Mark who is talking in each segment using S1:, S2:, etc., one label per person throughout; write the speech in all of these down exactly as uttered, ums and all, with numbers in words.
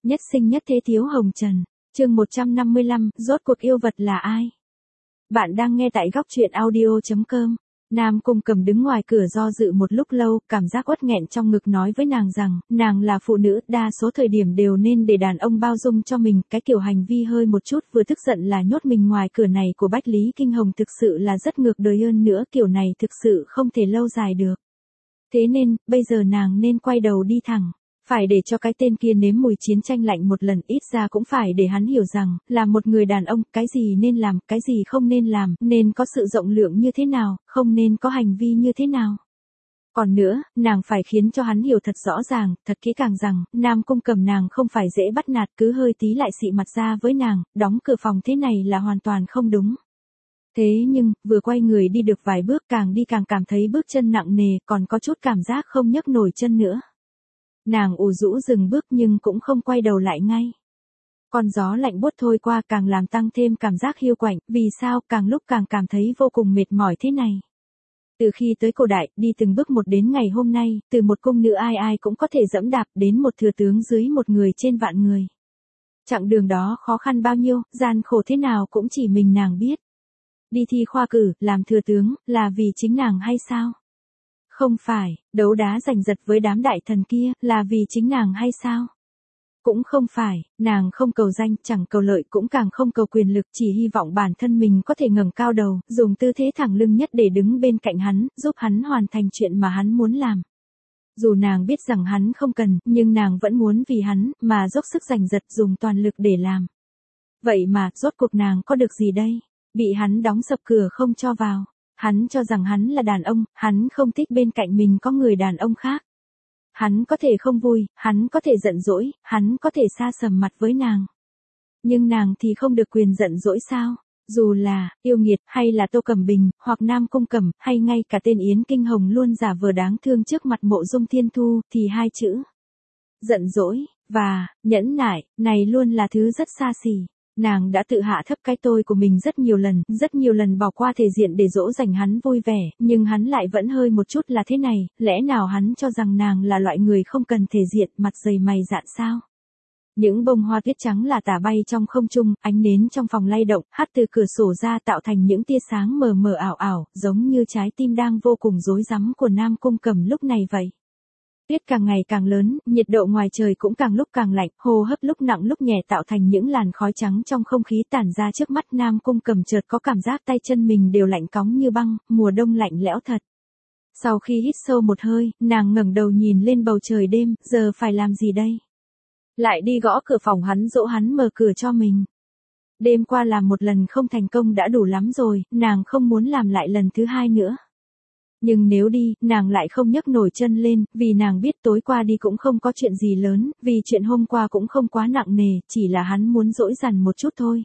S1: Nhất sinh nhất thế thiếu hồng trần. Chương một trăm năm mươi lăm, rốt cuộc yêu vật là ai? Bạn đang nghe tại góc truyện audio chấm com. Nam Cung Cầm đứng ngoài cửa do dự một lúc lâu, cảm giác uất nghẹn trong ngực nói với nàng rằng, nàng là phụ nữ, đa số thời điểm đều nên để đàn ông bao dung cho mình, cái kiểu hành vi hơi một chút vừa tức giận là nhốt mình ngoài cửa này của Bách Lý Kinh Hồng thực sự là rất ngược đời hơn nữa, kiểu này thực sự không thể lâu dài được. Thế nên, bây giờ nàng nên quay đầu đi thẳng. Phải để cho cái tên kia nếm mùi chiến tranh lạnh một lần, ít ra cũng phải để hắn hiểu rằng, là một người đàn ông, cái gì nên làm, cái gì không nên làm, nên có sự rộng lượng như thế nào, không nên có hành vi như thế nào. Còn nữa, nàng phải khiến cho hắn hiểu thật rõ ràng, thật kỹ càng rằng, Nam Cung Cầm nàng không phải dễ bắt nạt, cứ hơi tí lại xị mặt ra với nàng, đóng cửa phòng thế này là hoàn toàn không đúng. Thế nhưng, vừa quay người đi được vài bước, càng đi càng cảm thấy bước chân nặng nề, còn có chút cảm giác không nhấc nổi chân nữa. Nàng ù rũ dừng bước nhưng cũng không quay đầu lại ngay. Con gió lạnh buốt thôi qua càng làm tăng thêm cảm giác hiu quạnh, vì sao càng lúc càng cảm thấy vô cùng mệt mỏi thế này. Từ khi tới cổ đại, đi từng bước một đến ngày hôm nay, từ một cung nữ ai ai cũng có thể dẫm đạp đến một thừa tướng dưới một người trên vạn người. Chặng đường đó khó khăn bao nhiêu, gian khổ thế nào cũng chỉ mình nàng biết. Đi thi khoa cử, làm thừa tướng, là vì chính nàng hay sao? Không phải, đấu đá giành giật với đám đại thần kia, là vì chính nàng hay sao? Cũng không phải, nàng không cầu danh, chẳng cầu lợi, cũng càng không cầu quyền lực, chỉ hy vọng bản thân mình có thể ngẩng cao đầu, dùng tư thế thẳng lưng nhất để đứng bên cạnh hắn, giúp hắn hoàn thành chuyện mà hắn muốn làm. Dù nàng biết rằng hắn không cần, nhưng nàng vẫn muốn vì hắn, mà dốc sức giành giật, dùng toàn lực để làm. Vậy mà, rốt cuộc nàng có được gì đây? Bị hắn đóng sập cửa không cho vào. Hắn cho rằng hắn là đàn ông, hắn không thích bên cạnh mình có người đàn ông khác. Hắn có thể không vui, hắn có thể giận dỗi, hắn có thể xa sầm mặt với nàng. Nhưng nàng thì không được quyền giận dỗi sao? Dù là, yêu nghiệt, hay là Tô Cẩm Bình, hoặc Nam Cung Cẩm, hay ngay cả tên Yến Kinh Hồng luôn giả vờ đáng thương trước mặt Mộ Dung Thiên Thu, thì hai chữ giận dỗi, và, nhẫn nại, này luôn là thứ rất xa xỉ. Nàng đã tự hạ thấp cái tôi của mình rất nhiều lần, rất nhiều lần bỏ qua thể diện để dỗ dành hắn vui vẻ, nhưng hắn lại vẫn hơi một chút là thế này, lẽ nào hắn cho rằng nàng là loại người không cần thể diện, mặt dày mày dạn sao? Những bông hoa tuyết trắng là tả bay trong không trung, ánh nến trong phòng lay động, hắt từ cửa sổ ra tạo thành những tia sáng mờ mờ ảo ảo, giống như trái tim đang vô cùng rối rắm của Nam Cung Cầm lúc này vậy. Tuyết càng ngày càng lớn, nhiệt độ ngoài trời cũng càng lúc càng lạnh, hô hấp lúc nặng lúc nhẹ tạo thành những làn khói trắng trong không khí tản ra trước mắt. Nam Cung Cầm chợt có cảm giác tay chân mình đều lạnh cóng như băng, mùa đông lạnh lẽo thật. Sau khi hít sâu một hơi, nàng ngẩng đầu nhìn lên bầu trời đêm, giờ phải làm gì đây? Lại đi gõ cửa phòng hắn dỗ hắn mở cửa cho mình. Đêm qua làm một lần không thành công đã đủ lắm rồi, nàng không muốn làm lại lần thứ hai nữa. Nhưng nếu đi, nàng lại không nhấc nổi chân lên, vì nàng biết tối qua đi cũng không có chuyện gì lớn, vì chuyện hôm qua cũng không quá nặng nề, chỉ là hắn muốn dỗi dằn một chút thôi.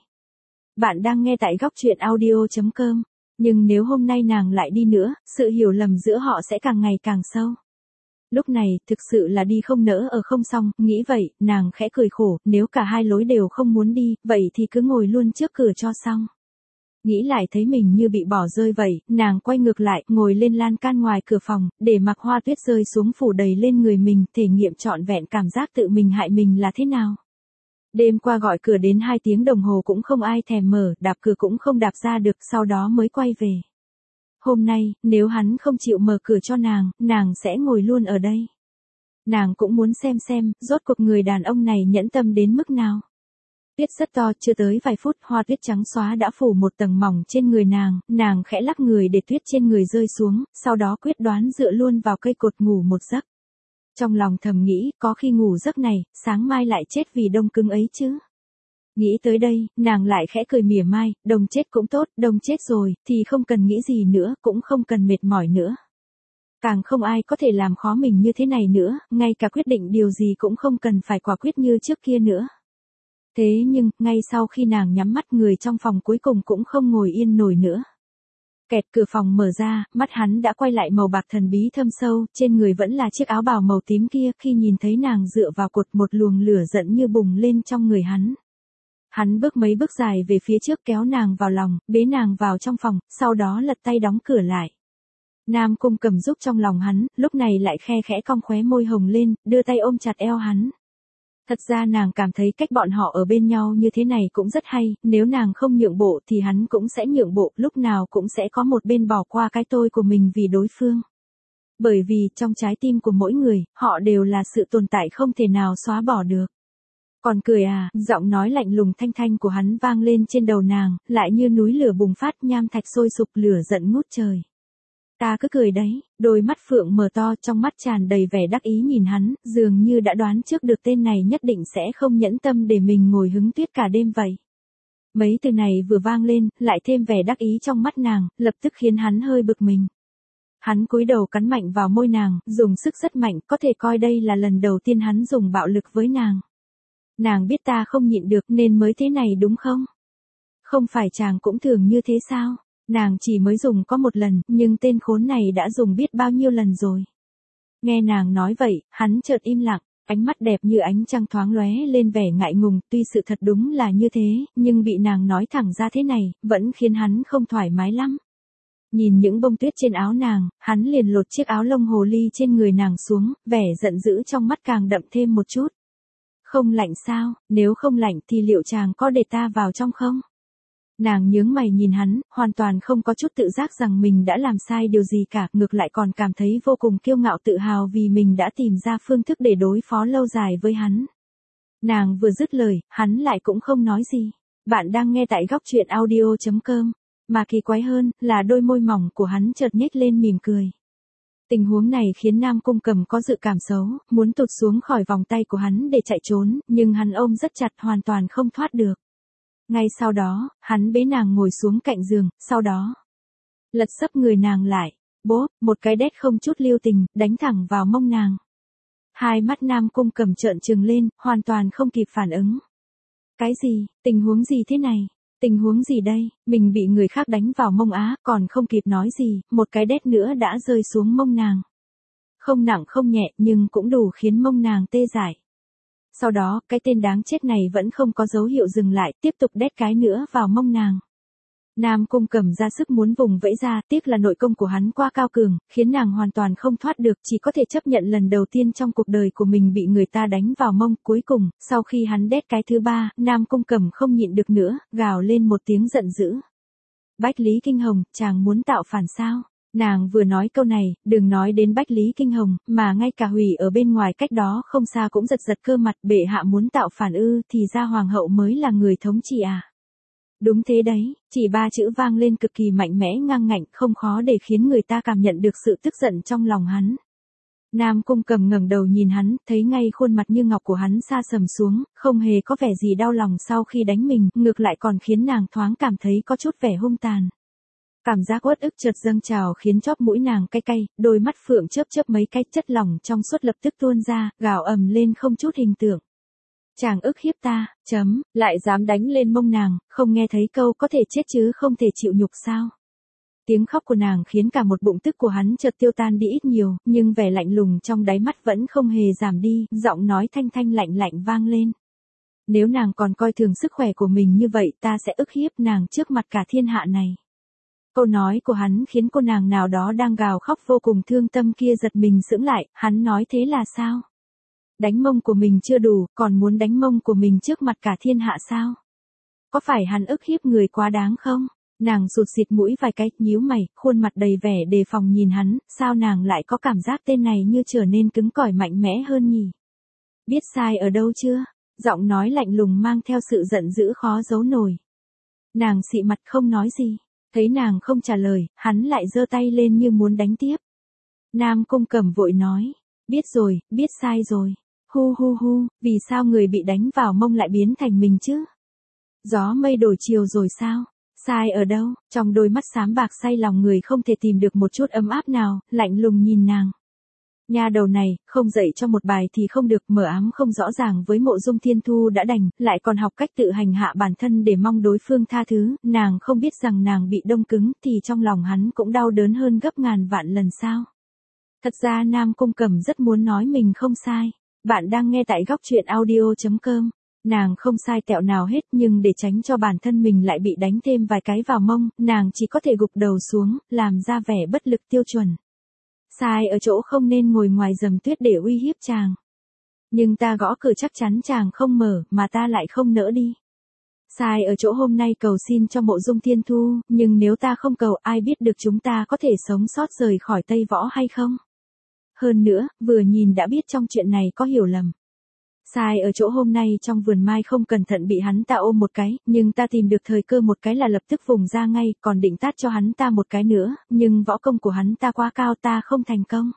S1: Bạn đang nghe tại góc truyện audio chấm com. Nhưng nếu hôm nay nàng lại đi nữa, sự hiểu lầm giữa họ sẽ càng ngày càng sâu. Lúc này, thực sự là đi không nỡ ở không xong, nghĩ vậy, nàng khẽ cười khổ, nếu cả hai lối đều không muốn đi, vậy thì cứ ngồi luôn trước cửa cho xong. Nghĩ lại thấy mình như bị bỏ rơi vậy, nàng quay ngược lại, ngồi lên lan can ngoài cửa phòng, để mặc hoa tuyết rơi xuống phủ đầy lên người mình, thể nghiệm trọn vẹn cảm giác tự mình hại mình là thế nào. Đêm qua gọi cửa đến hai tiếng đồng hồ cũng không ai thèm mở, đạp cửa cũng không đạp ra được, sau đó mới quay về. Hôm nay, nếu hắn không chịu mở cửa cho nàng, nàng sẽ ngồi luôn ở đây. Nàng cũng muốn xem xem, rốt cuộc người đàn ông này nhẫn tâm đến mức nào. Tuyết rất to, chưa tới vài phút, hoa tuyết trắng xóa đã phủ một tầng mỏng trên người nàng, nàng khẽ lắc người để tuyết trên người rơi xuống, sau đó quyết đoán dựa luôn vào cây cột ngủ một giấc. Trong lòng thầm nghĩ, có khi ngủ giấc này, sáng mai lại chết vì đông cứng ấy chứ. Nghĩ tới đây, nàng lại khẽ cười mỉa mai, đông chết cũng tốt, đông chết rồi, thì không cần nghĩ gì nữa, cũng không cần mệt mỏi nữa. Càng không ai có thể làm khó mình như thế này nữa, ngay cả quyết định điều gì cũng không cần phải quả quyết như trước kia nữa. Thế nhưng, ngay sau khi nàng nhắm mắt, người trong phòng cuối cùng cũng không ngồi yên nổi nữa. Kẹt, cửa phòng mở ra, mắt hắn đã quay lại màu bạc thần bí thâm sâu, trên người vẫn là chiếc áo bào màu tím kia, khi nhìn thấy nàng dựa vào cột, một luồng lửa giận như bùng lên trong người hắn. Hắn bước mấy bước dài về phía trước, kéo nàng vào lòng, bế nàng vào trong phòng, sau đó lật tay đóng cửa lại. Nam Cung Cầm giúp trong lòng hắn, lúc này lại khe khẽ cong khóe môi hồng lên, đưa tay ôm chặt eo hắn. Thật ra nàng cảm thấy cách bọn họ ở bên nhau như thế này cũng rất hay, nếu nàng không nhượng bộ thì hắn cũng sẽ nhượng bộ, lúc nào cũng sẽ có một bên bỏ qua cái tôi của mình vì đối phương. Bởi vì trong trái tim của mỗi người, họ đều là sự tồn tại không thể nào xóa bỏ được. Còn cười à, giọng nói lạnh lùng thanh thanh của hắn vang lên trên đầu nàng, lại như núi lửa bùng phát, nham thạch sôi sục, lửa giận ngút trời. Ta cứ cười đấy, đôi mắt phượng mở to, trong mắt tràn đầy vẻ đắc ý nhìn hắn, dường như đã đoán trước được tên này nhất định sẽ không nhẫn tâm để mình ngồi hứng tuyết cả đêm vậy. Mấy từ này vừa vang lên, lại thêm vẻ đắc ý trong mắt nàng, lập tức khiến hắn hơi bực mình. Hắn cúi đầu cắn mạnh vào môi nàng, dùng sức rất mạnh, có thể coi đây là lần đầu tiên hắn dùng bạo lực với nàng. Nàng biết ta không nhịn được nên mới thế này đúng không? Không phải chàng cũng thường như thế sao? Nàng chỉ mới dùng có một lần, nhưng tên khốn này đã dùng biết bao nhiêu lần rồi. Nghe nàng nói vậy, hắn chợt im lặng, ánh mắt đẹp như ánh trăng thoáng lóe lên vẻ ngại ngùng, tuy sự thật đúng là như thế, nhưng bị nàng nói thẳng ra thế này, vẫn khiến hắn không thoải mái lắm. Nhìn những bông tuyết trên áo nàng, hắn liền lột chiếc áo lông hồ ly trên người nàng xuống, vẻ giận dữ trong mắt càng đậm thêm một chút. Không lạnh sao, nếu không lạnh thì liệu chàng có để ta vào trong không? Nàng nhướng mày nhìn hắn, hoàn toàn không có chút tự giác rằng mình đã làm sai điều gì cả, ngược lại còn cảm thấy vô cùng kiêu ngạo tự hào vì mình đã tìm ra phương thức để đối phó lâu dài với hắn. Nàng vừa dứt lời, hắn lại cũng không nói gì. Bạn đang nghe tại góc truyện audio chấm com. Mà kỳ quái hơn, là đôi môi mỏng của hắn chợt nhếch lên mỉm cười. Tình huống này khiến Nam Cung Cầm có dự cảm xấu, muốn tụt xuống khỏi vòng tay của hắn để chạy trốn, nhưng hắn ôm rất chặt, hoàn toàn không thoát được. Ngay sau đó, hắn bế nàng ngồi xuống cạnh giường, sau đó lật sấp người nàng lại, bốp, một cái đét không chút lưu tình, đánh thẳng vào mông nàng. Hai mắt Nam Cung Cầm trợn trừng lên, hoàn toàn không kịp phản ứng. Cái gì, tình huống gì thế này? Tình huống gì đây, mình bị người khác đánh vào mông á, còn không kịp nói gì, một cái đét nữa đã rơi xuống mông nàng. Không nặng không nhẹ, nhưng cũng đủ khiến mông nàng tê dại. Sau đó, cái tên đáng chết này vẫn không có dấu hiệu dừng lại, tiếp tục đét cái nữa vào mông nàng. Nam Cung Cầm ra sức muốn vùng vẫy ra, tiếc là nội công của hắn quá cao cường, khiến nàng hoàn toàn không thoát được, chỉ có thể chấp nhận lần đầu tiên trong cuộc đời của mình bị người ta đánh vào mông. Cuối cùng, sau khi hắn đét cái thứ ba, Nam Cung Cầm không nhịn được nữa, gào lên một tiếng giận dữ. Bách Lý Kinh Hồng, chàng muốn tạo phản sao? Nàng vừa nói câu này, đừng nói đến Bách Lý Kinh Hồng, mà ngay cả Hủy ở bên ngoài cách đó không xa cũng giật giật cơ mặt, bệ hạ muốn tạo phản ư, thì ra hoàng hậu mới là người thống trị à? Đúng thế đấy, chỉ ba chữ vang lên cực kỳ mạnh mẽ ngang ngạnh, không khó để khiến người ta cảm nhận được sự tức giận trong lòng hắn. Nam Cung Cầm ngẩng đầu nhìn hắn, thấy ngay khuôn mặt như ngọc của hắn sa sầm xuống, không hề có vẻ gì đau lòng sau khi đánh mình, ngược lại còn khiến nàng thoáng cảm thấy có chút vẻ hung tàn. Cảm giác uất ức chợt dâng trào khiến chóp mũi nàng cay cay, đôi mắt phượng chớp chớp mấy cái, chất lỏng trong suốt lập tức tuôn ra, gào ầm lên không chút hình tượng. Chàng ức hiếp ta, chấm, lại dám đánh lên mông nàng, không nghe thấy câu có thể chết chứ không thể chịu nhục sao? Tiếng khóc của nàng khiến cả một bụng tức của hắn chợt tiêu tan đi ít nhiều, nhưng vẻ lạnh lùng trong đáy mắt vẫn không hề giảm đi, giọng nói thanh thanh lạnh lạnh vang lên. Nếu nàng còn coi thường sức khỏe của mình như vậy, ta sẽ ức hiếp nàng trước mặt cả thiên hạ này. Câu nói của hắn khiến cô nàng nào đó đang gào khóc vô cùng thương tâm kia giật mình sững lại, hắn nói thế là sao? Đánh mông của mình chưa đủ, còn muốn đánh mông của mình trước mặt cả thiên hạ sao? Có phải hắn ức hiếp người quá đáng không? Nàng sụt xịt mũi vài cái, nhíu mày, khuôn mặt đầy vẻ đề phòng nhìn hắn, sao nàng lại có cảm giác tên này như trở nên cứng cỏi mạnh mẽ hơn nhỉ? Biết sai ở đâu chưa? Giọng nói lạnh lùng mang theo sự giận dữ khó giấu nổi. Nàng xị mặt không nói gì, thấy nàng không trả lời, hắn lại giơ tay lên như muốn đánh tiếp. Nam Cung Cầm vội nói, biết rồi, biết sai rồi. Hu hu hu, vì sao người bị đánh vào mông lại biến thành mình chứ? Gió mây đổi chiều rồi sao? Sai ở đâu? Trong đôi mắt xám bạc say lòng người không thể tìm được một chút ấm áp nào, lạnh lùng nhìn nàng. Nhà đầu này, không dạy cho một bài thì không được, mở ám không rõ ràng với Mộ Dung Thiên Thu đã đành, lại còn học cách tự hành hạ bản thân để mong đối phương tha thứ, nàng không biết rằng nàng bị đông cứng thì trong lòng hắn cũng đau đớn hơn gấp ngàn vạn lần sao. Thật ra Nam Cung Cầm rất muốn nói mình không sai. Bạn đang nghe tại góc truyện audio chấm com. Nàng không sai tẹo nào hết, nhưng để tránh cho bản thân mình lại bị đánh thêm vài cái vào mông, nàng chỉ có thể gục đầu xuống, làm ra vẻ bất lực tiêu chuẩn. Sai ở chỗ không nên ngồi ngoài rầm tuyết để uy hiếp chàng. Nhưng ta gõ cửa chắc chắn chàng không mở, mà ta lại không nỡ đi. Sai ở chỗ hôm nay cầu xin cho Mộ Dung Thiên Thu, nhưng nếu ta không cầu ai biết được chúng ta có thể sống sót rời khỏi Tây Võ hay không? Hơn nữa, vừa nhìn đã biết trong chuyện này có hiểu lầm. Sai ở chỗ hôm nay trong vườn mai không cẩn thận bị hắn ta ôm một cái, nhưng ta tìm được thời cơ một cái là lập tức vùng ra ngay, còn định tát cho hắn ta một cái nữa, nhưng võ công của hắn ta quá cao ta không thành công.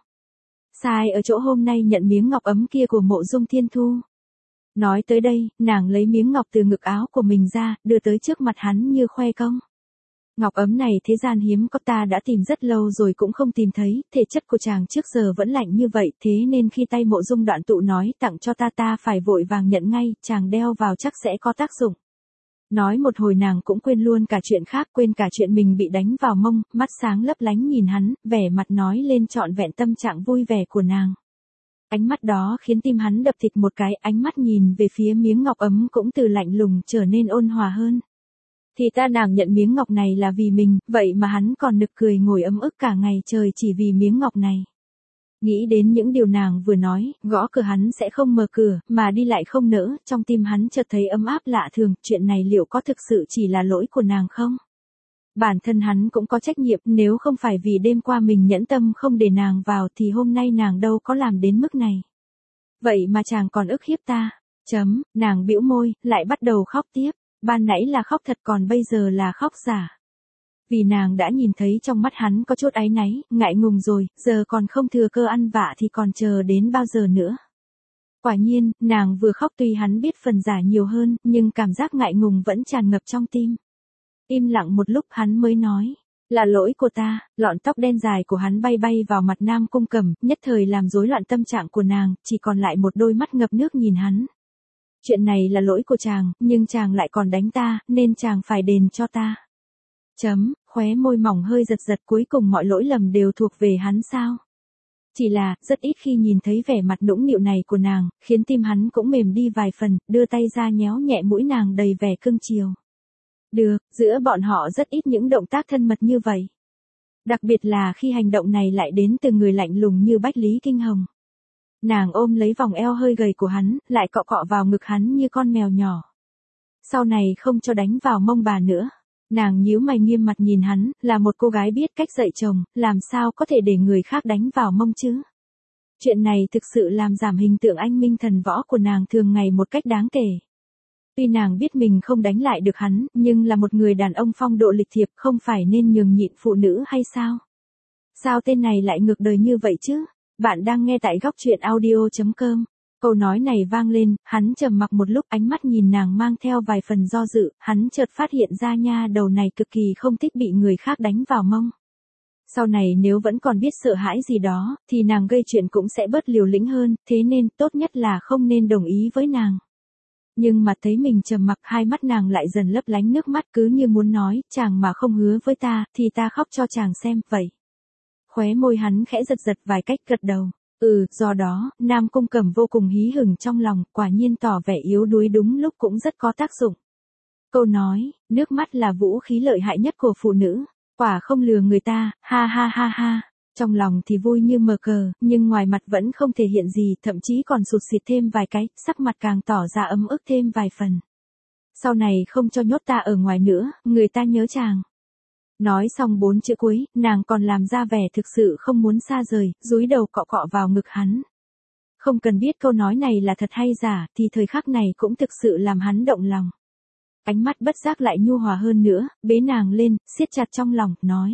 S1: Sai ở chỗ hôm nay nhận miếng ngọc ấm kia của Mộ Dung Thiên Thu. Nói tới đây, nàng lấy miếng ngọc từ ngực áo của mình ra, đưa tới trước mặt hắn như khoe công. Ngọc ấm này thế gian hiếm có, ta đã tìm rất lâu rồi cũng không tìm thấy, thể chất của chàng trước giờ vẫn lạnh như vậy, thế nên khi tay Mộ Dung Đoạn Tụ nói tặng cho ta ta phải vội vàng nhận ngay, chàng đeo vào chắc sẽ có tác dụng. Nói một hồi nàng cũng quên luôn cả chuyện khác, quên cả chuyện mình bị đánh vào mông, mắt sáng lấp lánh nhìn hắn, vẻ mặt nói lên trọn vẹn tâm trạng vui vẻ của nàng. Ánh mắt đó khiến tim hắn đập thịt một cái, ánh mắt nhìn về phía miếng ngọc ấm cũng từ lạnh lùng trở nên ôn hòa hơn. Thì ta nàng nhận miếng ngọc này là vì mình, vậy mà hắn còn nực cười ngồi ấm ức cả ngày trời chỉ vì miếng ngọc này. Nghĩ đến những điều nàng vừa nói, gõ cửa hắn sẽ không mở cửa, mà đi lại không nỡ, trong tim hắn chợt thấy ấm áp lạ thường, chuyện này liệu có thực sự chỉ là lỗi của nàng không? Bản thân hắn cũng có trách nhiệm, nếu không phải vì đêm qua mình nhẫn tâm không để nàng vào thì hôm nay nàng đâu có làm đến mức này. Vậy mà chàng còn ức hiếp ta. Chấm, nàng bĩu môi, lại bắt đầu khóc tiếp. Ban nãy là khóc thật còn bây giờ là khóc giả. Vì nàng đã nhìn thấy trong mắt hắn có chút áy náy, ngại ngùng rồi, giờ còn không thừa cơ ăn vạ thì còn chờ đến bao giờ nữa. Quả nhiên, nàng vừa khóc tuy hắn biết phần giả nhiều hơn, nhưng cảm giác ngại ngùng vẫn tràn ngập trong tim. Im lặng một lúc hắn mới nói, là lỗi của ta, lọn tóc đen dài của hắn bay bay vào mặt Nam Cung Cẩm, nhất thời làm rối loạn tâm trạng của nàng, chỉ còn lại một đôi mắt ngập nước nhìn hắn. Chuyện này là lỗi của chàng, nhưng chàng lại còn đánh ta, nên chàng phải đền cho ta. Chấm, khóe môi mỏng hơi giật giật, cuối cùng mọi lỗi lầm đều thuộc về hắn sao? Chỉ là, rất ít khi nhìn thấy vẻ mặt nũng nịu này của nàng, khiến tim hắn cũng mềm đi vài phần, đưa tay ra nhéo nhẹ mũi nàng đầy vẻ cưng chiều. Được, giữa bọn họ rất ít những động tác thân mật như vậy. Đặc biệt là khi hành động này lại đến từ người lạnh lùng như Bách Lý Kinh Hồng. Nàng ôm lấy vòng eo hơi gầy của hắn, lại cọ cọ vào ngực hắn như con mèo nhỏ. Sau này không cho đánh vào mông bà nữa. Nàng nhíu mày nghiêm mặt nhìn hắn, là một cô gái biết cách dạy chồng, làm sao có thể để người khác đánh vào mông chứ? Chuyện này thực sự làm giảm hình tượng anh minh thần võ của nàng thường ngày một cách đáng kể. Tuy nàng biết mình không đánh lại được hắn, nhưng là một người đàn ông phong độ lịch thiệp không phải nên nhường nhịn phụ nữ hay sao? Sao tên này lại ngược đời như vậy chứ? Bạn đang nghe tại góc truyện audio chấm com. Câu nói này vang lên, hắn trầm mặc một lúc, ánh mắt nhìn nàng mang theo vài phần do dự, hắn chợt phát hiện ra nha đầu này cực kỳ không thích bị người khác đánh vào mông. Sau này nếu vẫn còn biết sợ hãi gì đó, thì nàng gây chuyện cũng sẽ bớt liều lĩnh hơn, thế nên tốt nhất là không nên đồng ý với nàng. Nhưng mà thấy mình trầm mặc, hai mắt nàng lại dần lấp lánh nước mắt, cứ như muốn nói, chàng mà không hứa với ta, thì ta khóc cho chàng xem, vậy. Khóe môi hắn khẽ giật giật vài cách gật đầu. Ừ, do đó, Nam Cung Cẩm vô cùng hí hửng trong lòng, quả nhiên tỏ vẻ yếu đuối đúng lúc cũng rất có tác dụng. Câu nói, nước mắt là vũ khí lợi hại nhất của phụ nữ, quả không lừa người ta, ha ha ha ha. Trong lòng thì vui như mờ cờ, nhưng ngoài mặt vẫn không thể hiện gì, thậm chí còn sụt sịt thêm vài cái, sắc mặt càng tỏ ra ấm ức thêm vài phần. Sau này không cho nhốt ta ở ngoài nữa, người ta nhớ chàng. Nói xong bốn chữ cuối, nàng còn làm ra vẻ thực sự không muốn xa rời, dúi đầu cọ cọ vào ngực hắn. Không cần biết câu nói này là thật hay giả, thì thời khắc này cũng thực sự làm hắn động lòng. Ánh mắt bất giác lại nhu hòa hơn nữa, bế nàng lên, siết chặt trong lòng, nói.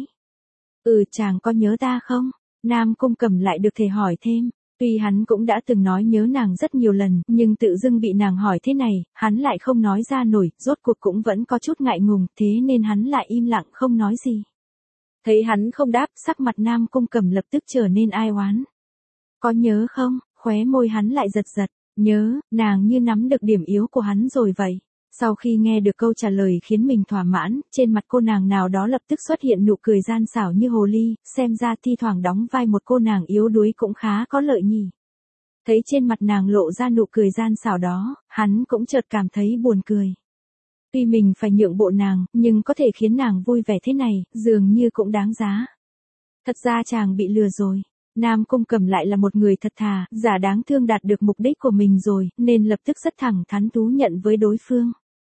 S1: Ừ, chàng có nhớ ta không? Nam Cung Cẩm lại được thể hỏi thêm. Tuy hắn cũng đã từng nói nhớ nàng rất nhiều lần, nhưng tự dưng bị nàng hỏi thế này, hắn lại không nói ra nổi, rốt cuộc cũng vẫn có chút ngại ngùng, thế nên hắn lại im lặng không nói gì. Thấy hắn không đáp, sắc mặt Nam Cung Cẩm lập tức trở nên ai oán. Có nhớ không? Khóe môi hắn lại giật giật, nhớ, nàng như nắm được điểm yếu của hắn rồi vậy. Sau khi nghe được câu trả lời khiến mình thỏa mãn, trên mặt cô nàng nào đó lập tức xuất hiện nụ cười gian xảo như hồ ly, xem ra thi thoảng đóng vai một cô nàng yếu đuối cũng khá có lợi nhỉ. Thấy trên mặt nàng lộ ra nụ cười gian xảo đó, hắn cũng chợt cảm thấy buồn cười. Tuy mình phải nhượng bộ nàng, nhưng có thể khiến nàng vui vẻ thế này, dường như cũng đáng giá. Thật ra chàng bị lừa rồi. Nam Cung Cẩm lại là một người thật thà, giả đáng thương đạt được mục đích của mình rồi, nên lập tức rất thẳng thắn thú nhận với đối phương.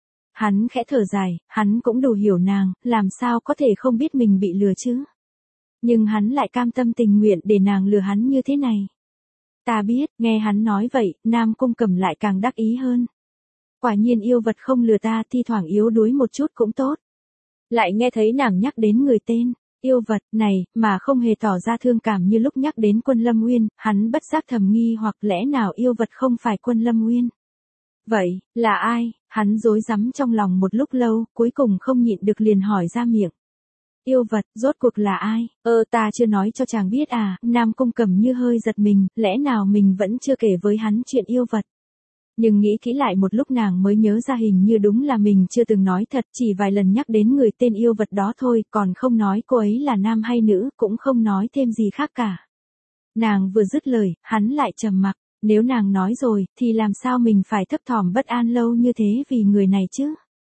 S1: Hắn khẽ thở dài, hắn cũng đủ hiểu nàng, làm sao có thể không biết mình bị lừa chứ. Nhưng hắn lại cam tâm tình nguyện để nàng lừa hắn như thế này. Ta biết, nghe hắn nói vậy, Nam Cung Cẩm lại càng đắc ý hơn. Quả nhiên yêu vật không lừa ta, thi thoảng yếu đuối một chút cũng tốt. Lại nghe thấy nàng nhắc đến người tên yêu vật này, mà không hề tỏ ra thương cảm như lúc nhắc đến Quân Lâm Nguyên, hắn bất giác thầm nghi hoặc lẽ nào yêu vật không phải Quân Lâm Nguyên. Vậy, là ai? Hắn rối rắm trong lòng một lúc lâu, cuối cùng không nhịn được liền hỏi ra miệng. Yêu vật, rốt cuộc là ai? Ơ ta chưa nói cho chàng biết à, Nam Cung Cẩm như hơi giật mình, lẽ nào mình vẫn chưa kể với hắn chuyện yêu vật. Nhưng nghĩ kỹ lại một lúc nàng mới nhớ ra hình như đúng là mình chưa từng nói thật, chỉ vài lần nhắc đến người tên yêu vật đó thôi, còn không nói cô ấy là nam hay nữ, cũng không nói thêm gì khác cả. Nàng vừa dứt lời, hắn lại trầm mặc, nếu nàng nói rồi, thì làm sao mình phải thấp thỏm bất an lâu như thế vì người này chứ?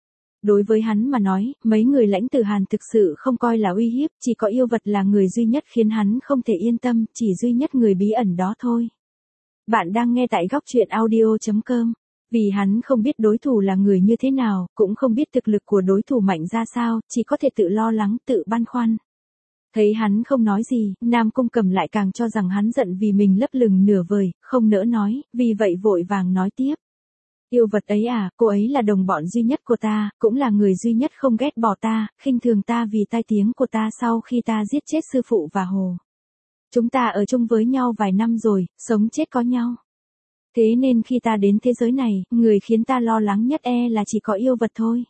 S1: Đối với hắn mà nói, mấy người lãnh tử Hàn thực sự không coi là uy hiếp, chỉ có yêu vật là người duy nhất khiến hắn không thể yên tâm, chỉ duy nhất người bí ẩn đó thôi. Bạn đang nghe tại góc truyện audio chấm com. Vì hắn không biết đối thủ là người như thế nào, cũng không biết thực lực của đối thủ mạnh ra sao, chỉ có thể tự lo lắng, tự băn khoăn. Thấy hắn không nói gì, Nam Cung Cẩm lại càng cho rằng hắn giận vì mình lấp lửng nửa vời, không nỡ nói, vì vậy vội vàng nói tiếp. Yêu vật ấy à, cô ấy là đồng bọn duy nhất của ta, cũng là người duy nhất không ghét bỏ ta, khinh thường ta vì tai tiếng của ta sau khi ta giết chết sư phụ và Hồ. Chúng ta ở chung với nhau vài năm rồi, sống chết có nhau. Thế nên khi ta đến thế giới này, người khiến ta lo lắng nhất e là chỉ có yêu vật thôi.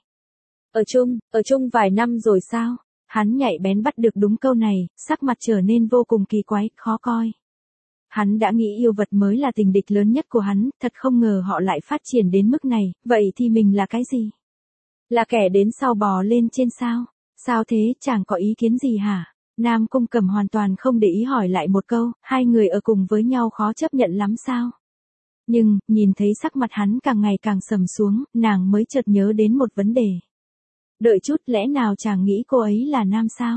S1: Ở chung, ở chung vài năm rồi sao? Hắn nhạy bén bắt được đúng câu này, sắc mặt trở nên vô cùng kỳ quái, khó coi. Hắn đã nghĩ yêu vật mới là tình địch lớn nhất của hắn, thật không ngờ họ lại phát triển đến mức này, vậy thì mình là cái gì? Là kẻ đến sau bò lên trên sao? Sao thế, chẳng có ý kiến gì hả? Nam Cung Cẩm hoàn toàn không để ý hỏi lại một câu, hai người ở cùng với nhau khó chấp nhận lắm sao? Nhưng, nhìn thấy sắc mặt hắn càng ngày càng sầm xuống, nàng mới chợt nhớ đến một vấn đề. Đợi chút, lẽ nào chàng nghĩ cô ấy là nam sao?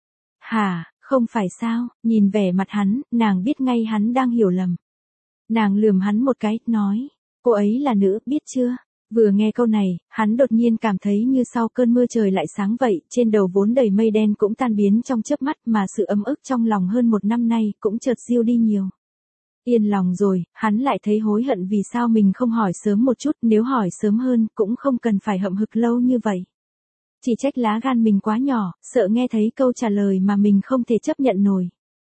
S1: Hả, không phải sao, nhìn vẻ mặt hắn, nàng biết ngay hắn đang hiểu lầm. Nàng lườm hắn một cái, nói, cô ấy là nữ, biết chưa? Vừa nghe câu này, hắn đột nhiên cảm thấy như sau cơn mưa trời lại sáng vậy, trên đầu vốn đầy mây đen cũng tan biến trong chớp mắt mà sự ấm ức trong lòng hơn một năm nay cũng chợt diêu đi nhiều. Yên lòng rồi, hắn lại thấy hối hận vì sao mình không hỏi sớm một chút, nếu hỏi sớm hơn cũng không cần phải hậm hực lâu như vậy. Chỉ trách lá gan mình quá nhỏ, sợ nghe thấy câu trả lời mà mình không thể chấp nhận nổi.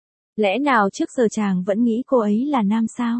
S1: Lẽ nào trước giờ chàng vẫn nghĩ cô ấy là nam sao?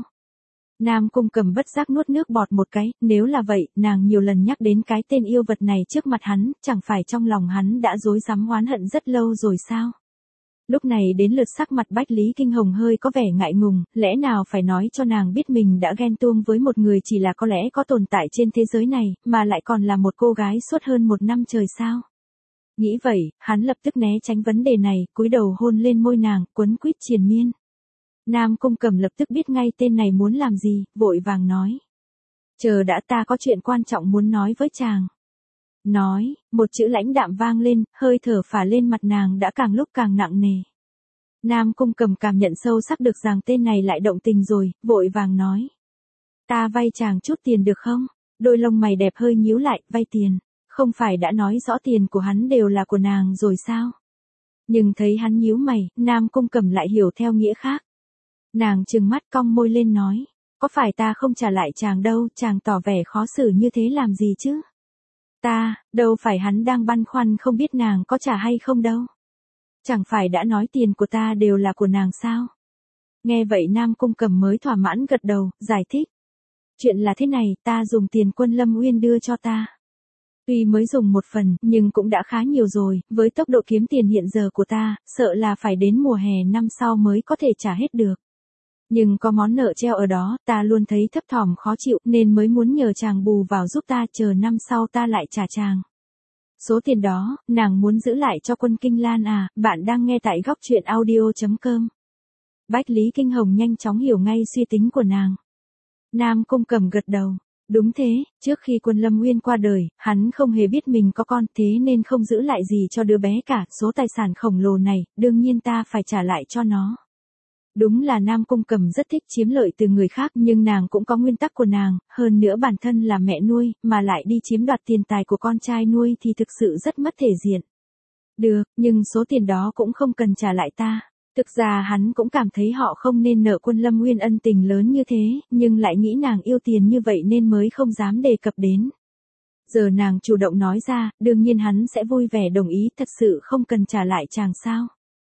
S1: Nam Cung Cẩm bất giác nuốt nước bọt một cái, nếu là vậy, nàng nhiều lần nhắc đến cái tên yêu vật này trước mặt hắn, chẳng phải trong lòng hắn đã rối rắm oán hận rất lâu rồi sao? Lúc này đến lượt sắc mặt Bách Lý Kinh Hồng hơi có vẻ ngại ngùng, lẽ nào phải nói cho nàng biết mình đã ghen tuông với một người chỉ là có lẽ có tồn tại trên thế giới này, mà lại còn là một cô gái suốt hơn một năm trời sao? Nghĩ vậy, hắn lập tức né tránh vấn đề này, cúi đầu hôn lên môi nàng, quấn quýt triền miên. Nam Cung Cẩm lập tức biết ngay tên này muốn làm gì, vội vàng nói. Chờ đã, ta có chuyện quan trọng muốn nói với chàng. Nói, một chữ lãnh đạm vang lên, hơi thở phả lên mặt nàng đã càng lúc càng nặng nề. Nam Cung Cẩm cảm nhận sâu sắc được rằng tên này lại động tình rồi, vội vàng nói. Ta vay chàng chút tiền được không? Đôi lông mày đẹp hơi nhíu lại, vay tiền. Không phải đã nói rõ tiền của hắn đều là của nàng rồi sao? Nhưng thấy hắn nhíu mày, Nam Cung Cẩm lại hiểu theo nghĩa khác. Nàng trừng mắt cong môi lên nói. Có phải ta không trả lại chàng đâu, chàng tỏ vẻ khó xử như thế làm gì chứ? Ta, đâu phải hắn đang băn khoăn không biết nàng có trả hay không đâu. Chẳng phải đã nói tiền của ta đều là của nàng sao? Nghe vậy Nam Cung Cẩm mới thỏa mãn gật đầu, giải thích. Chuyện là thế này, ta dùng tiền Quân Lâm Uyên đưa cho ta. Tuy mới dùng một phần, nhưng cũng đã khá nhiều rồi, với tốc độ kiếm tiền hiện giờ của ta, sợ là phải đến mùa hè năm sau mới có thể trả hết được. Nhưng có món nợ treo ở đó, ta luôn thấy thấp thỏm khó chịu, nên mới muốn nhờ chàng bù vào giúp ta, chờ năm sau ta lại trả chàng. Số tiền đó, nàng muốn giữ lại cho Quân Kinh Lan à, bạn đang nghe tại góc truyện audio chấm com. Bách Lý Kinh Hồng nhanh chóng hiểu ngay suy tính của nàng. Nam Cung Cẩm gật đầu. Đúng thế, trước khi Quân Lâm Uyên qua đời, hắn không hề biết mình có con, thế nên không giữ lại gì cho đứa bé cả, số tài sản khổng lồ này, đương nhiên ta phải trả lại cho nó. Đúng là Nam Cung Cẩm rất thích chiếm lợi từ người khác nhưng nàng cũng có nguyên tắc của nàng, hơn nữa bản thân là mẹ nuôi, mà lại đi chiếm đoạt tiền tài của con trai nuôi thì thực sự rất mất thể diện. Được, nhưng số tiền đó cũng không cần trả lại ta. Thực ra hắn cũng cảm thấy họ không nên nợ Quân Lâm Nguyên ân tình lớn như thế, nhưng lại nghĩ nàng yêu tiền như vậy nên mới không dám đề cập đến. Giờ nàng chủ động nói ra, đương nhiên hắn sẽ vui vẻ đồng ý, thật sự không cần trả lại chàng sao.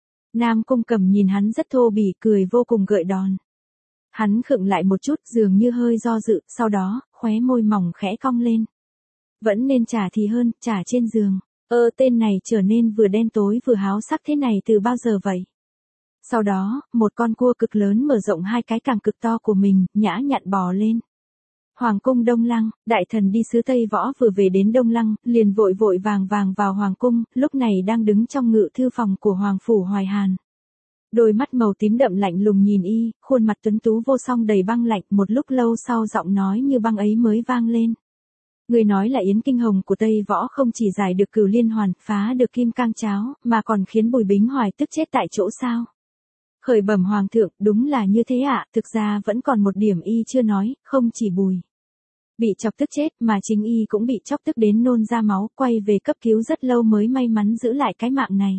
S1: Nam Cung Cẩm nhìn hắn rất thô bỉ, cười vô cùng gợi đòn. Hắn khựng lại một chút, dường như hơi do dự, sau đó, khóe môi mỏng khẽ cong lên. Vẫn nên trả thì hơn, trả trên giường. Ơ tên này trở nên vừa đen tối vừa háo sắc thế này từ bao giờ vậy? Sau đó, một con cua cực lớn mở rộng hai cái càng cực to của mình, nhã nhặn bò lên. Hoàng cung Đông Lăng, đại thần đi sứ Tây Võ vừa về đến Đông Lăng, liền vội vội vàng vàng vào Hoàng cung, lúc này đang đứng trong ngự thư phòng của Hoàng phủ Hoài Hàn. Đôi mắt màu tím đậm lạnh lùng nhìn y, khuôn mặt tuấn tú vô song đầy băng lạnh, một lúc lâu sau giọng nói như băng ấy mới vang lên. Người nói là Yến Kinh Hồng của Tây Võ không chỉ giải được Cửu Liên Hoàn, phá được Kim Cang Cháo, mà còn khiến Bùi Bính Hoài tức chết tại chỗ sao? Khởi bẩm Hoàng thượng, đúng là như thế ạ, à, thực ra vẫn còn một điểm y chưa nói, không chỉ Bùi bị chọc tức chết mà chính y cũng bị chọc tức đến nôn ra máu, quay về cấp cứu rất lâu mới may mắn giữ lại cái mạng này.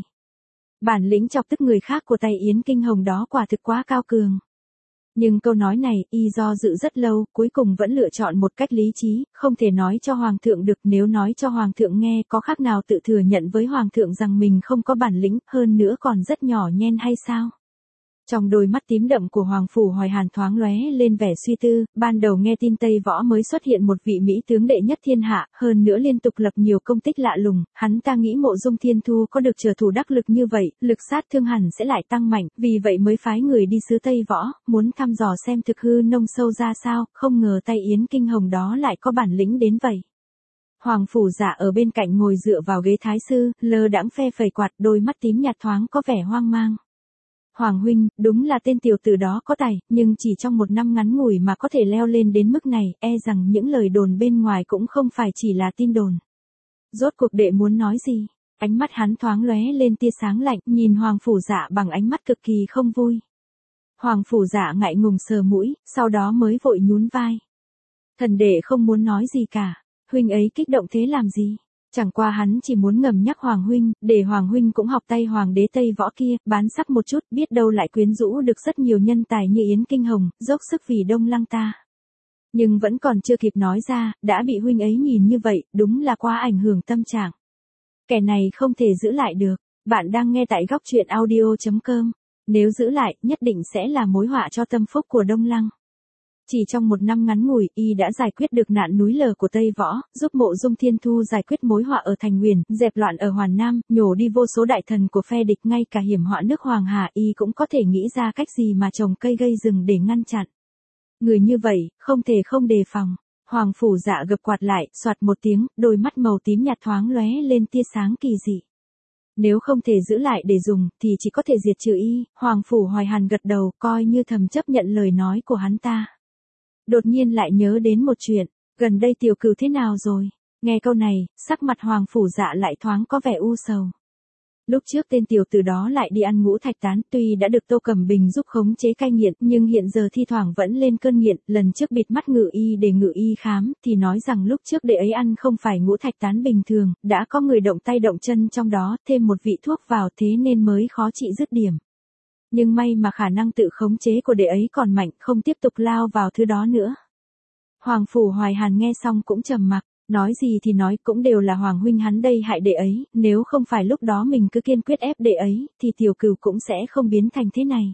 S1: Bản lĩnh chọc tức người khác của tay Yến Kinh Hồng đó quả thực quá cao cường. Nhưng câu nói này, y do dự rất lâu, cuối cùng vẫn lựa chọn một cách lý trí, không thể nói cho Hoàng thượng được, nếu nói cho Hoàng thượng nghe có khác nào tự thừa nhận với Hoàng thượng rằng mình không có bản lĩnh, hơn nữa còn rất nhỏ nhen hay sao? Trong đôi mắt tím đậm của Hoàng phủ Hoài Hàn thoáng lóe lên vẻ suy tư, ban đầu nghe tin Tây Võ mới xuất hiện một vị mỹ tướng đệ nhất thiên hạ, hơn nữa liên tục lập nhiều công tích lạ lùng, hắn ta nghĩ Mộ Dung Thiên Thu có được trở thủ đắc lực như vậy, lực sát thương hẳn sẽ lại tăng mạnh, vì vậy mới phái người đi sứ Tây Võ, muốn thăm dò xem thực hư nông sâu ra sao, không ngờ tay Yến Kinh Hồng đó lại có bản lĩnh đến vậy. Hoàng phủ Dạ ở bên cạnh ngồi dựa vào ghế thái sư, lơ đãng phe phẩy quạt, đôi mắt tím nhạt thoáng có vẻ hoang mang. Hoàng huynh, đúng là tên tiểu tử đó có tài, nhưng chỉ trong một năm ngắn ngủi mà có thể leo lên đến mức này, e rằng những lời đồn bên ngoài cũng không phải chỉ là tin đồn. Rốt cuộc đệ muốn nói gì? Ánh mắt hắn thoáng lóe lên tia sáng lạnh, nhìn Hoàng phủ Dạ bằng ánh mắt cực kỳ không vui. Hoàng phủ Dạ ngại ngùng sờ mũi, sau đó mới vội nhún vai. Thần đệ không muốn nói gì cả, huynh ấy kích động thế làm gì? Chẳng qua hắn chỉ muốn ngầm nhắc Hoàng huynh, để Hoàng huynh cũng học tay Hoàng đế Tây Võ kia, bán sắc một chút, biết đâu lại quyến rũ được rất nhiều nhân tài như Yến Kinh Hồng, dốc sức vì Đông Lăng ta. Nhưng vẫn còn chưa kịp nói ra, đã bị huynh ấy nhìn như vậy, đúng là quá ảnh hưởng tâm trạng. Kẻ này không thể giữ lại được. Bạn đang nghe tại góc truyện audio chấm com. Nếu giữ lại, nhất định sẽ là mối họa cho tâm phúc của Đông Lăng. Chỉ trong một năm ngắn ngủi, y đã giải quyết được nạn núi lở của Tây Võ, giúp Mộ Dung Thiên Thu giải quyết mối họa ở Thành Nguyền, dẹp loạn ở Hoàn Nam, nhổ đi vô số đại thần của phe địch, ngay cả hiểm họa nước Hoàng Hà y cũng có thể nghĩ ra cách gì mà trồng cây gây rừng để ngăn chặn. Người như vậy, không thể không đề phòng. Hoàng phủ Dạ gập quạt lại, soạt một tiếng, đôi mắt màu tím nhạt thoáng lóe lên tia sáng kỳ dị. Nếu không thể giữ lại để dùng, thì chỉ có thể diệt trừ y. Hoàng phủ Hoài Hàn gật đầu, coi như thầm chấp nhận lời nói của hắn ta. Đột nhiên lại nhớ đến một chuyện, gần đây Tiểu Cửu thế nào rồi? Nghe câu này, sắc mặt Hoàng phủ Dạ lại thoáng có vẻ u sầu. Lúc trước tên tiểu tử đó lại đi ăn ngũ thạch tán, tuy đã được Tô Cẩm Bình giúp khống chế cai nghiện, nhưng hiện giờ thi thoảng vẫn lên cơn nghiện, lần trước bịt mắt ngự y để ngự y khám, thì nói rằng lúc trước đệ ấy ăn không phải ngũ thạch tán bình thường, đã có người động tay động chân trong đó, thêm một vị thuốc vào thế nên mới khó trị dứt điểm. Nhưng may mà khả năng tự khống chế của đệ ấy còn mạnh, không tiếp tục lao vào thứ đó nữa. Hoàng phủ Hoài Hàn nghe xong cũng trầm mặc, nói gì thì nói cũng đều là Hoàng huynh hắn đây hại đệ ấy, nếu không phải lúc đó mình cứ kiên quyết ép đệ ấy, thì Tiểu Cửu cũng sẽ không biến thành thế này.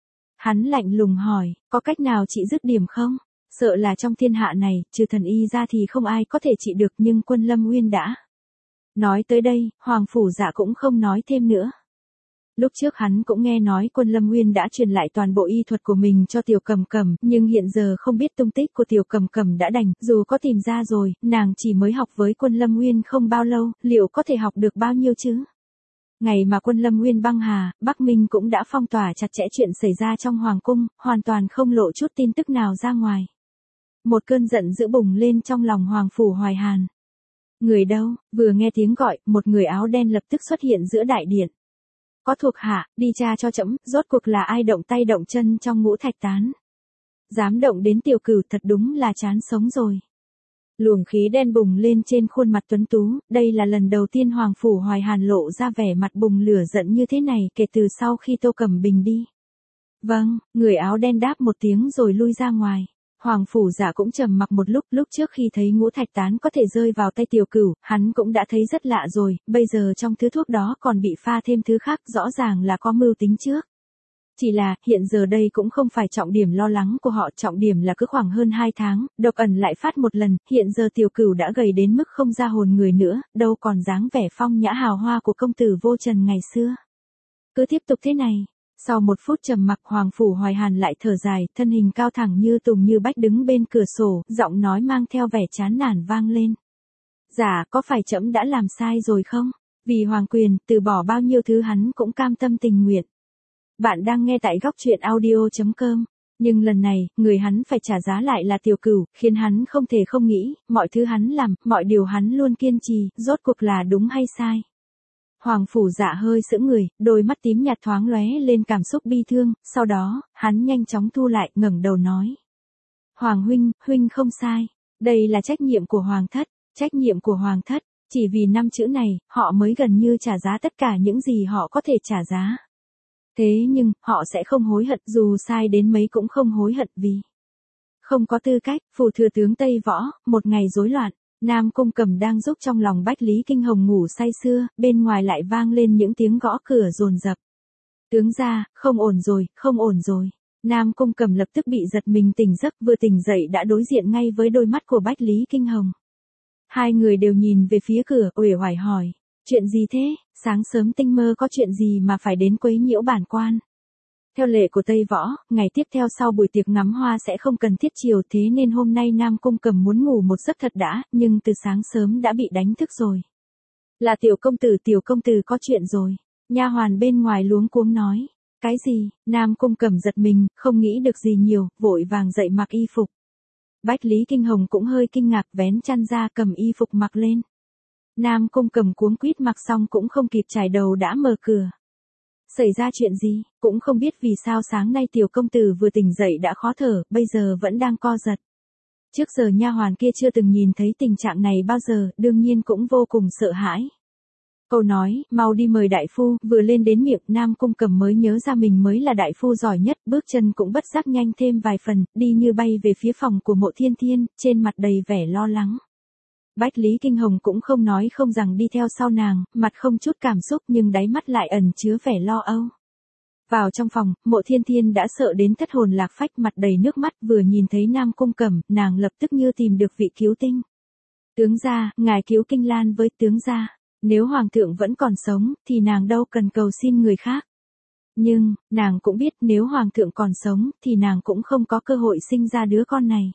S1: Hắn lạnh lùng hỏi, có cách nào trị dứt điểm không? Sợ là trong thiên hạ này, trừ thần y ra thì không ai có thể trị được, nhưng Quân Lâm Nguyên đã. Nói tới đây, Hoàng phủ Dạ cũng không nói thêm nữa. Lúc trước hắn cũng nghe nói Quân Lâm Nguyên đã truyền lại toàn bộ y thuật của mình cho Tiểu Cầm Cầm, nhưng hiện giờ không biết tung tích của Tiểu Cầm Cầm đã đành, dù có tìm ra rồi, nàng chỉ mới học với Quân Lâm Nguyên không bao lâu, liệu có thể học được bao nhiêu chứ? Ngày mà Quân Lâm Nguyên băng hà, Bắc Minh cũng đã phong tỏa chặt chẽ chuyện xảy ra trong Hoàng cung, hoàn toàn không lộ chút tin tức nào ra ngoài. Một cơn giận dữ bùng lên trong lòng Hoàng phủ Hoài Hàn. Người đâu? Vừa nghe tiếng gọi, một người áo đen lập tức xuất hiện giữa đại điện. Có thuộc hạ, đi tra cho trẫm, rốt cuộc là ai động tay động chân trong Ngũ Thạch Tán. Dám động đến tiểu cửu thật đúng là chán sống rồi. Luồng khí đen bùng lên trên khuôn mặt tuấn tú, đây là lần đầu tiên Hoàng Phủ Hoài Hàn lộ ra vẻ mặt bùng lửa giận như thế này kể từ sau khi Tô Cẩm Bình đi. Vâng, người áo đen đáp một tiếng rồi lui ra ngoài. Hoàng Phủ Dạ cũng trầm mặc một lúc, lúc trước khi thấy Ngũ Thạch Tán có thể rơi vào tay tiểu cửu, hắn cũng đã thấy rất lạ rồi, bây giờ trong thứ thuốc đó còn bị pha thêm thứ khác, rõ ràng là có mưu tính trước. Chỉ là, hiện giờ đây cũng không phải trọng điểm lo lắng của họ, trọng điểm là cứ khoảng hơn hai tháng, độc ẩn lại phát một lần, hiện giờ tiểu cửu đã gầy đến mức không ra hồn người nữa, đâu còn dáng vẻ phong nhã hào hoa của công tử vô trần ngày xưa. Cứ tiếp tục thế này. Sau một phút trầm mặc, Hoàng Phủ Hoài Hàn lại thở dài, thân hình cao thẳng như tùng như bách đứng bên cửa sổ, giọng nói mang theo vẻ chán nản vang lên. Dạ, có phải trẫm đã làm sai rồi không? Vì hoàng quyền, từ bỏ bao nhiêu thứ hắn cũng cam tâm tình nguyện. Bạn đang nghe tại góc truyện audio chấm com. Nhưng lần này, người hắn phải trả giá lại là tiểu cửu, khiến hắn không thể không nghĩ, mọi thứ hắn làm, mọi điều hắn luôn kiên trì, rốt cuộc là đúng hay sai. Hoàng Phủ Dạ hơi sững người, đôi mắt tím nhạt thoáng lóe lên cảm xúc bi thương, sau đó, hắn nhanh chóng thu lại, ngẩng đầu nói. Hoàng huynh, huynh không sai, đây là trách nhiệm của Hoàng thất, trách nhiệm của Hoàng thất, chỉ vì năm chữ này, họ mới gần như trả giá tất cả những gì họ có thể trả giá. Thế nhưng, họ sẽ không hối hận, dù sai đến mấy cũng không hối hận vì không có tư cách. Phủ thừa tướng Tây Võ, một ngày rối loạn. Nam Cung Cầm đang giúp trong lòng Bách Lý Kinh Hồng ngủ say sưa, bên ngoài lại vang lên những tiếng gõ cửa dồn dập. Tướng gia, không ổn rồi, không ổn rồi. Nam Cung Cầm lập tức bị giật mình tỉnh giấc, vừa tỉnh dậy đã đối diện ngay với đôi mắt của Bách Lý Kinh Hồng. Hai người đều nhìn về phía cửa, uể oải hỏi, chuyện gì thế, sáng sớm tinh mơ có chuyện gì mà phải đến quấy nhiễu bản quan. Theo lệ của Tây Võ, ngày tiếp theo sau buổi tiệc ngắm hoa sẽ không cần thiết chiều, thế nên hôm nay Nam Cung Cầm muốn ngủ một giấc thật đã, nhưng từ sáng sớm đã bị đánh thức rồi. Là tiểu công tử, tiểu công tử có chuyện rồi. Nha hoàn bên ngoài luống cuống nói. Cái gì? Nam Cung Cầm giật mình, không nghĩ được gì nhiều, vội vàng dậy mặc y phục. Bách Lý Kinh Hồng cũng hơi kinh ngạc, vén chăn ra cầm y phục mặc lên. Nam Cung Cầm cuống quýt mặc xong cũng không kịp chải đầu đã mở cửa. Xảy ra chuyện gì, cũng không biết vì sao sáng nay tiểu công tử vừa tỉnh dậy đã khó thở, bây giờ vẫn đang co giật. Trước giờ nha hoàn kia chưa từng nhìn thấy tình trạng này bao giờ, đương nhiên cũng vô cùng sợ hãi. Câu nói, mau đi mời đại phu, vừa lên đến miệng, Nam Cung Cầm mới nhớ ra mình mới là đại phu giỏi nhất, bước chân cũng bất giác nhanh thêm vài phần, đi như bay về phía phòng của Mộ Thiên Thiên, trên mặt đầy vẻ lo lắng. Bách Lý Kinh Hồng cũng không nói không rằng đi theo sau nàng, mặt không chút cảm xúc nhưng đáy mắt lại ẩn chứa vẻ lo âu. Vào trong phòng, Mộ Thiên Thiên đã sợ đến thất hồn lạc phách, mặt đầy nước mắt, vừa nhìn thấy Nam Cung Cầm, nàng lập tức như tìm được vị cứu tinh. Tướng gia, ngài cứu Kinh Lan với tướng gia, nếu hoàng thượng vẫn còn sống, thì nàng đâu cần cầu xin người khác. Nhưng, nàng cũng biết nếu hoàng thượng còn sống, thì nàng cũng không có cơ hội sinh ra đứa con này.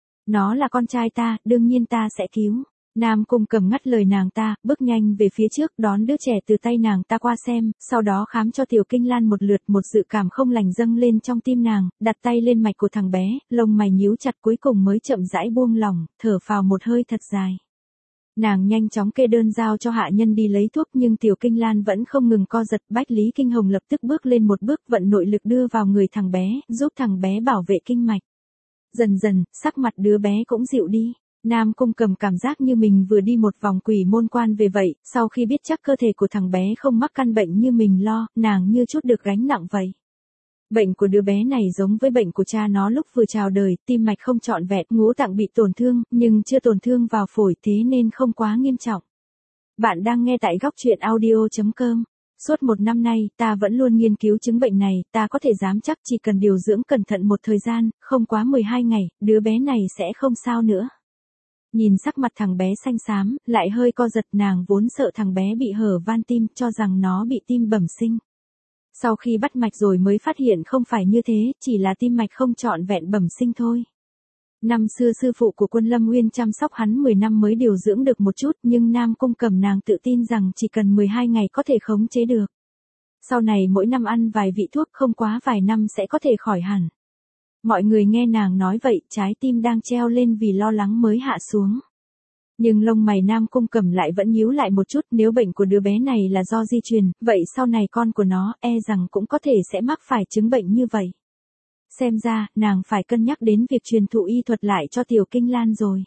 S1: Nó là con trai ta, đương nhiên ta sẽ cứu. Nam Cung Cầm ngắt lời nàng ta, bước nhanh về phía trước, đón đứa trẻ từ tay nàng ta qua xem, sau đó khám cho tiểu Kinh Lan một lượt, một dự cảm không lành dâng lên trong tim nàng, đặt tay lên mạch của thằng bé, lông mày nhíu chặt cuối cùng mới chậm rãi buông lỏng, thở phào một hơi thật dài. Nàng nhanh chóng kê đơn giao cho hạ nhân đi lấy thuốc, nhưng tiểu Kinh Lan vẫn không ngừng co giật. Bách Lý Kinh Hồng lập tức bước lên một bước, vận nội lực đưa vào người thằng bé, giúp thằng bé bảo vệ kinh mạch. Dần dần, sắc mặt đứa bé cũng dịu đi. Nam Cung Cầm cảm giác như mình vừa đi một vòng quỷ môn quan về vậy, sau khi biết chắc cơ thể của thằng bé không mắc căn bệnh như mình lo, nàng như chút được gánh nặng vậy. Bệnh của đứa bé này giống với bệnh của cha nó lúc vừa chào đời, tim mạch không trọn vẹn, ngũ tạng bị tổn thương, nhưng chưa tổn thương vào phổi, thế nên không quá nghiêm trọng. Bạn đang nghe tại góc truyện audio chấm com. Suốt một năm nay, ta vẫn luôn nghiên cứu chứng bệnh này, ta có thể dám chắc chỉ cần điều dưỡng cẩn thận một thời gian, không quá mười hai ngày, đứa bé này sẽ không sao nữa. Nhìn sắc mặt thằng bé xanh xám, lại hơi co giật, nàng vốn sợ thằng bé bị hở van tim, cho rằng nó bị tim bẩm sinh. Sau khi bắt mạch rồi mới phát hiện không phải như thế, chỉ là tim mạch không trọn vẹn bẩm sinh thôi. Năm xưa sư phụ của Quân Lâm Nguyên chăm sóc hắn mười năm mới điều dưỡng được một chút, nhưng Nam Cung Cầm nàng tự tin rằng chỉ cần mười hai ngày có thể khống chế được. Sau này mỗi năm ăn vài vị thuốc, không quá vài năm sẽ có thể khỏi hẳn. Mọi người nghe nàng nói vậy, trái tim đang treo lên vì lo lắng mới hạ xuống. Nhưng lông mày Nam Cung Cẩm lại vẫn nhíu lại một chút, nếu bệnh của đứa bé này là do di truyền, vậy sau này con của nó e rằng cũng có thể sẽ mắc phải chứng bệnh như vậy. Xem ra, nàng phải cân nhắc đến việc truyền thụ y thuật lại cho Tiểu Kinh Lan rồi.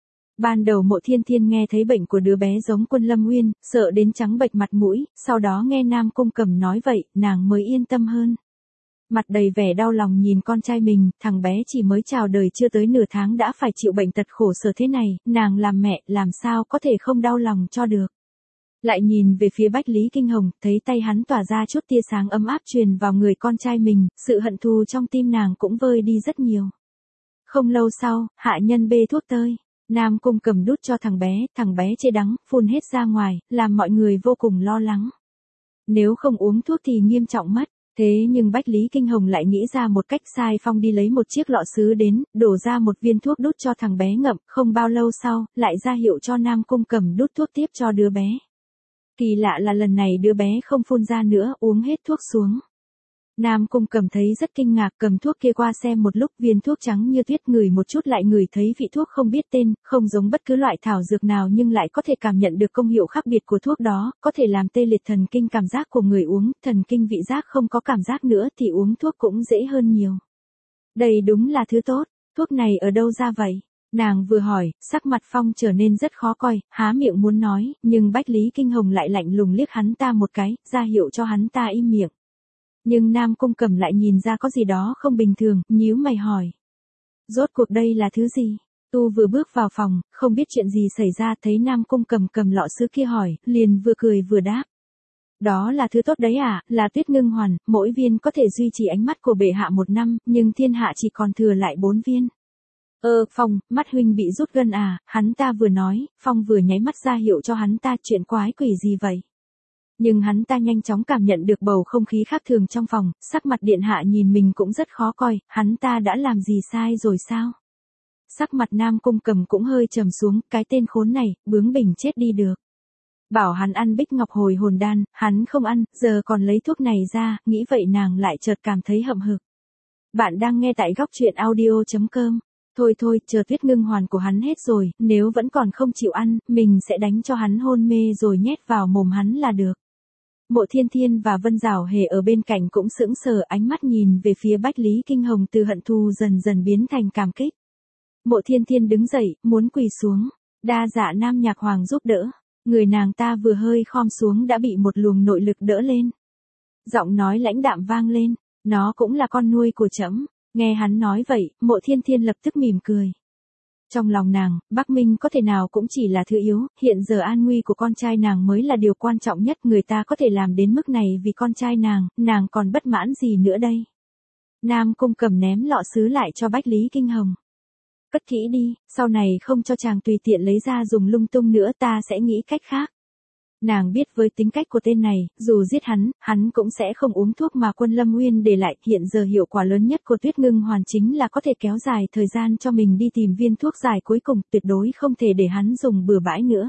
S1: Ban đầu Mộ Thiên Thiên nghe thấy bệnh của đứa bé giống Quân Lâm Nguyên, sợ đến trắng bệch mặt mũi, sau đó nghe Nam Cung Cẩm nói vậy, nàng mới yên tâm hơn. Mặt đầy vẻ đau lòng nhìn con trai mình, thằng bé chỉ mới chào đời chưa tới nửa tháng đã phải chịu bệnh tật khổ sở thế này, nàng làm mẹ làm sao có thể không đau lòng cho được. Lại nhìn về phía Bách Lý Kinh Hồng, thấy tay hắn tỏa ra chút tia sáng ấm áp truyền vào người con trai mình, sự hận thù trong tim nàng cũng vơi đi rất nhiều. Không lâu sau, hạ nhân bê thuốc tơi. Nam Cung Cẩm đút cho thằng bé, thằng bé chê đắng, phun hết ra ngoài, làm mọi người vô cùng lo lắng. Nếu không uống thuốc thì nghiêm trọng mất. Thế nhưng Bách Lý Kinh Hồng lại nghĩ ra một cách sai phong đi lấy một chiếc lọ sứ đến, đổ ra một viên thuốc đút cho thằng bé ngậm, không bao lâu sau, lại ra hiệu cho Nam Cung Cẩm đút thuốc tiếp cho đứa bé. Kỳ lạ là lần này đứa bé không phun ra nữa, uống hết thuốc xuống. Nam Cung Cẩm thấy rất kinh ngạc, cầm thuốc kia qua xem một lúc, viên thuốc trắng như tuyết, ngửi một chút lại ngửi thấy vị thuốc không biết tên, không giống bất cứ loại thảo dược nào nhưng lại có thể cảm nhận được công hiệu khác biệt của thuốc đó, có thể làm tê liệt thần kinh cảm giác của người uống, thần kinh vị giác không có cảm giác nữa thì uống thuốc cũng dễ hơn nhiều. Đây đúng là thứ tốt, thuốc này ở đâu ra vậy? Nàng vừa hỏi, sắc mặt Phong trở nên rất khó coi, há miệng muốn nói, nhưng Bách Lý Kinh Hồng lại lạnh lùng liếc hắn ta một cái, ra hiệu cho hắn ta im miệng. Nhưng Nam Cung Cẩm lại nhìn ra có gì đó không bình thường, nhíu mày hỏi. Rốt cuộc đây là thứ gì? Tu vừa bước vào phòng, không biết chuyện gì xảy ra, thấy Nam Cung Cẩm cầm lọ sứ kia hỏi, liền vừa cười vừa đáp. Đó là thứ tốt đấy à, là tuyết ngưng hoàn, mỗi viên có thể duy trì ánh mắt của bệ hạ một năm, nhưng thiên hạ chỉ còn thừa lại bốn viên. Ơ, Phong, mắt huynh bị rút gân à, hắn ta vừa nói, Phong vừa nháy mắt ra hiệu cho hắn ta chuyện quái quỷ gì vậy. Nhưng hắn ta nhanh chóng cảm nhận được bầu không khí khác thường trong phòng, sắc mặt điện hạ nhìn mình cũng rất khó coi, hắn ta đã làm gì sai rồi sao? Sắc mặt Nam Cung Cẩm cũng hơi trầm xuống, cái tên khốn này, bướng bỉnh chết đi được. Bảo hắn ăn bích ngọc hồi hồn đan, hắn không ăn, giờ còn lấy thuốc này ra, nghĩ vậy nàng lại chợt cảm thấy hậm hực. Bạn đang nghe tại góc truyện audio chấm com. Thôi thôi, chờ tuyết ngưng hoàn của hắn hết rồi, nếu vẫn còn không chịu ăn, mình sẽ đánh cho hắn hôn mê rồi nhét vào mồm hắn là được. Mộ Thiên Thiên và Vân Giảo Hề ở bên cạnh cũng sững sờ, ánh mắt nhìn về phía Bách Lý Kinh Hồng từ hận thù dần dần biến thành cảm kích. Mộ Thiên Thiên đứng dậy, muốn quỳ xuống, đa dạ Nam Nhạc Hoàng giúp đỡ, người nàng ta vừa hơi khom xuống đã bị một luồng nội lực đỡ lên. Giọng nói lãnh đạm vang lên, nó cũng là con nuôi của trẫm. Nghe hắn nói vậy, Mộ Thiên Thiên lập tức mỉm cười. Trong lòng nàng, Bắc Minh có thể nào cũng chỉ là thứ yếu, hiện giờ an nguy của con trai nàng mới là điều quan trọng nhất, người ta có thể làm đến mức này vì con trai nàng, nàng còn bất mãn gì nữa đây. Nam Cung Cẩm ném lọ sứ lại cho Bách Lý Kinh Hồng. Cất kỹ đi, sau này không cho chàng tùy tiện lấy ra dùng lung tung nữa, ta sẽ nghĩ cách khác. Nàng biết với tính cách của tên này, dù giết hắn, hắn cũng sẽ không uống thuốc mà Quân Lâm Nguyên để lại, hiện giờ hiệu quả lớn nhất của tuyết ngưng hoàn chính là có thể kéo dài thời gian cho mình đi tìm viên thuốc giải cuối cùng, tuyệt đối không thể để hắn dùng bừa bãi nữa.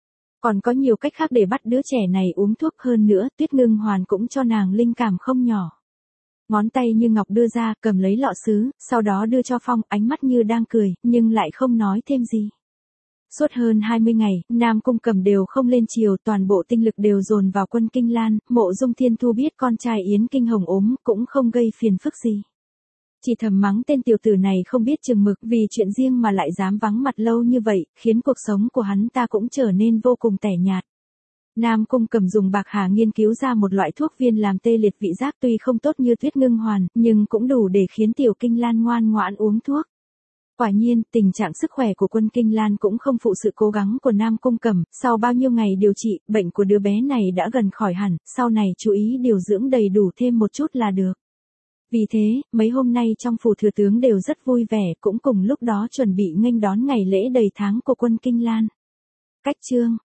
S1: Còn có nhiều cách khác để bắt đứa trẻ này uống thuốc, hơn nữa, tuyết ngưng hoàn cũng cho nàng linh cảm không nhỏ. Ngón tay như ngọc đưa ra, cầm lấy lọ sứ, sau đó đưa cho Phong, ánh mắt như đang cười, nhưng lại không nói thêm gì. Suốt hơn hai mươi ngày, Nam Cung Cẩm đều không lên chiều, toàn bộ tinh lực đều dồn vào Quân Kinh Lan, Mộ Dung Thiên Thu biết con trai Yến Kinh Hồng ốm, cũng không gây phiền phức gì. Chỉ thầm mắng tên tiểu tử này không biết chừng mực, vì chuyện riêng mà lại dám vắng mặt lâu như vậy, khiến cuộc sống của hắn ta cũng trở nên vô cùng tẻ nhạt. Nam Cung Cẩm dùng bạc hà nghiên cứu ra một loại thuốc viên làm tê liệt vị giác, tuy không tốt như tuyết ngưng hoàn, nhưng cũng đủ để khiến Tiểu Kinh Lan ngoan ngoãn uống thuốc. Quả nhiên, tình trạng sức khỏe của Quân Kinh Lan cũng không phụ sự cố gắng của Nam Cung Cẩm, sau bao nhiêu ngày điều trị, bệnh của đứa bé này đã gần khỏi hẳn, sau này chú ý điều dưỡng đầy đủ thêm một chút là được. Vì thế, mấy hôm nay trong phủ thừa tướng đều rất vui vẻ, cũng cùng lúc đó chuẩn bị nghênh đón ngày lễ đầy tháng của Quân Kinh Lan. Cách chương